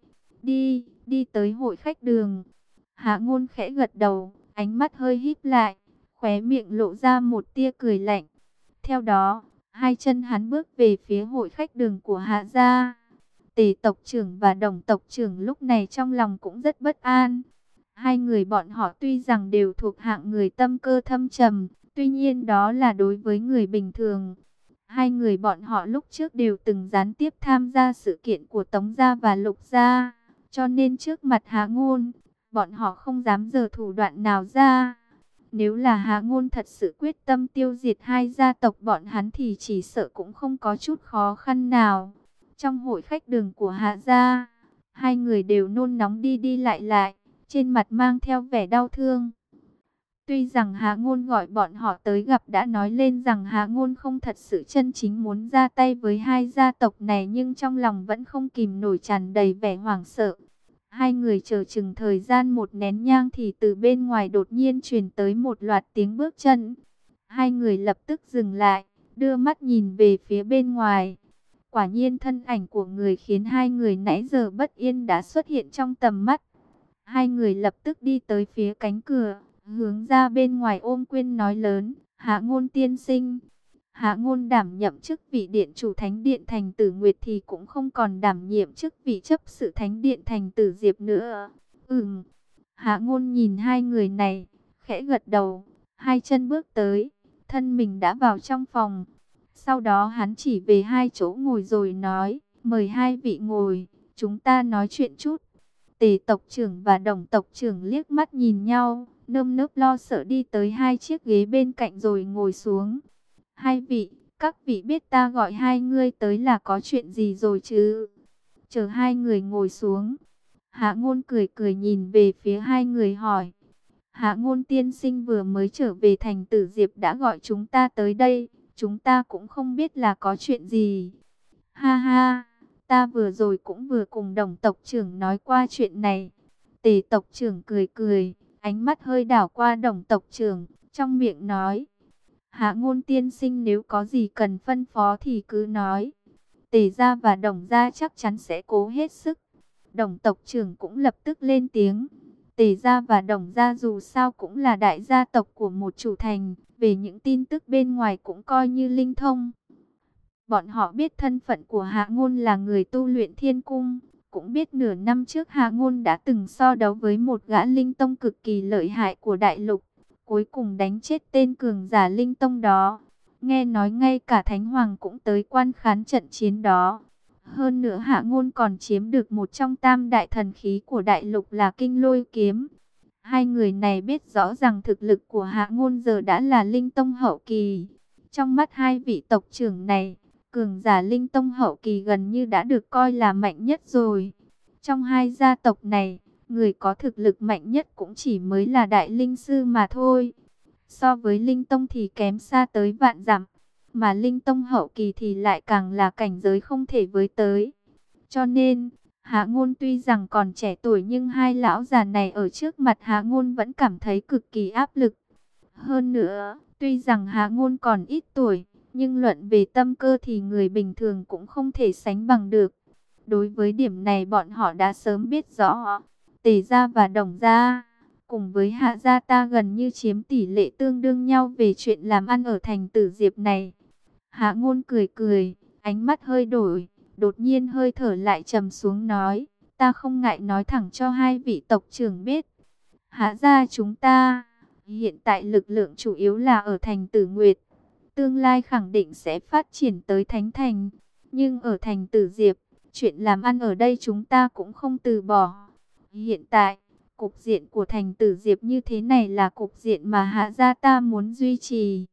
đi tới hội khách đường. Hạ Ngôn khẽ gật đầu, ánh mắt hơi híp lại, khóe miệng lộ ra một tia cười lạnh. Theo đó, hai chân hắn bước về phía hội khách đường của Hạ gia. Tề tộc trưởng và Đồng tộc trưởng lúc này trong lòng cũng rất bất an. Hai người bọn họ tuy rằng đều thuộc hạng người tâm cơ thâm trầm, tuy nhiên đó là đối với người bình thường. Hai người bọn họ lúc trước đều từng gián tiếp tham gia sự kiện của Tống gia và Lục gia, cho nên trước mặt Hạ Ngôn, bọn họ không dám giở thủ đoạn nào ra. Nếu là Hạ Ngôn thật sự quyết tâm tiêu diệt hai gia tộc bọn hắn thì chỉ sợ cũng không có chút khó khăn nào. Trong hội khách đường của Hạ gia, hai người đều nôn nóng đi đi lại, trên mặt mang theo vẻ đau thương. Tuy rằng Hạ Ngôn gọi bọn họ tới gặp đã nói lên rằng Hạ Ngôn không thật sự chân chính muốn ra tay với hai gia tộc này, nhưng trong lòng vẫn không kìm nổi tràn đầy vẻ hoảng sợ. Hai người chờ chừng thời gian một nén nhang thì từ bên ngoài đột nhiên truyền tới một loạt tiếng bước chân. Hai người lập tức dừng lại, đưa mắt nhìn về phía bên ngoài. Quả nhiên thân ảnh của người khiến hai người nãy giờ bất yên đã xuất hiện trong tầm mắt. Hai người lập tức đi tới phía cánh cửa, hướng ra bên ngoài ôm quyền nói lớn, Hạ Ngôn tiên sinh. Hạ Ngôn đảm nhậm chức vị điện chủ Thánh điện Thành Tử Nguyệt thì cũng không còn đảm nhiệm chức vị chấp sự Thánh điện Thành Tử Diệp nữa. Hạ Ngôn nhìn hai người này, khẽ gật đầu, hai chân bước tới, thân mình đã vào trong phòng. Sau đó hắn chỉ về hai chỗ ngồi rồi nói, mời hai vị ngồi, chúng ta nói chuyện chút. Tề tộc trưởng và Đồng tộc trưởng liếc mắt nhìn nhau, nơm nớp lo sợ đi tới hai chiếc ghế bên cạnh rồi ngồi xuống. Hai vị, các vị biết ta gọi hai ngươi tới là có chuyện gì rồi chứ? Chờ hai người ngồi xuống, Hạ Ngôn cười cười nhìn về phía hai người hỏi. Hạ Ngôn tiên sinh vừa mới trở về Thành Tử Diệp đã gọi chúng ta tới đây, chúng ta cũng không biết là có chuyện gì. Ha ha, ta vừa rồi cũng vừa cùng Đồng tộc trưởng nói qua chuyện này. Tề tộc trưởng cười cười, ánh mắt hơi đảo qua Đồng tộc trưởng, trong miệng nói. Hạ Ngôn tiên sinh nếu có gì cần phân phó thì cứ nói. Tề gia và Đồng gia chắc chắn sẽ cố hết sức. Đồng tộc trưởng cũng lập tức lên tiếng. Tề gia và Đồng gia dù sao cũng là đại gia tộc của một chủ thành, về những tin tức bên ngoài cũng coi như linh thông. Bọn họ biết thân phận của Hạ Ngôn là người tu luyện thiên cung, cũng biết nửa năm trước Hạ Ngôn đã từng so đấu với một gã linh tông cực kỳ lợi hại của đại lục, cuối cùng đánh chết tên cường giả linh tông đó. Nghe nói ngay cả Thánh Hoàng cũng tới quan khán trận chiến đó. Hơn nữa Hạ Ngôn còn chiếm được một trong tam đại thần khí của đại lục là Kinh Lôi Kiếm. Hai người này biết rõ rằng thực lực của Hạ Ngôn giờ đã là linh tông hậu kỳ. Trong mắt hai vị tộc trưởng này, cường giả linh tông hậu kỳ gần như đã được coi là mạnh nhất rồi. Trong hai gia tộc này, người có thực lực mạnh nhất cũng chỉ mới là đại linh sư mà thôi. So với linh tông thì kém xa tới vạn dặm, mà linh tông hậu kỳ thì lại càng là cảnh giới không thể với tới. Cho nên, Hạ Ngôn tuy rằng còn trẻ tuổi nhưng hai lão già này ở trước mặt Hạ Ngôn vẫn cảm thấy cực kỳ áp lực. Hơn nữa, tuy rằng Hạ Ngôn còn ít tuổi, nhưng luận về tâm cơ thì người bình thường cũng không thể sánh bằng được. Đối với điểm này bọn họ đã sớm biết rõ. Tề gia và Đồng gia, cùng với Hạ gia ta gần như chiếm tỷ lệ tương đương nhau về chuyện làm ăn ở Thành Tử Diệp này. Hạ Ngôn cười cười, ánh mắt hơi đổi, đột nhiên hơi thở lại trầm xuống nói, ta không ngại nói thẳng cho hai vị tộc trưởng biết. Hạ gia chúng ta, hiện tại lực lượng chủ yếu là ở Thành Tử Nguyệt, tương lai khẳng định sẽ phát triển tới Thánh Thành. Nhưng ở Thành Tử Diệp, chuyện làm ăn ở đây chúng ta cũng không từ bỏ. Hiện tại, cục diện của Thành Tử Diệp như thế này là cục diện mà Hạ gia ta muốn duy trì.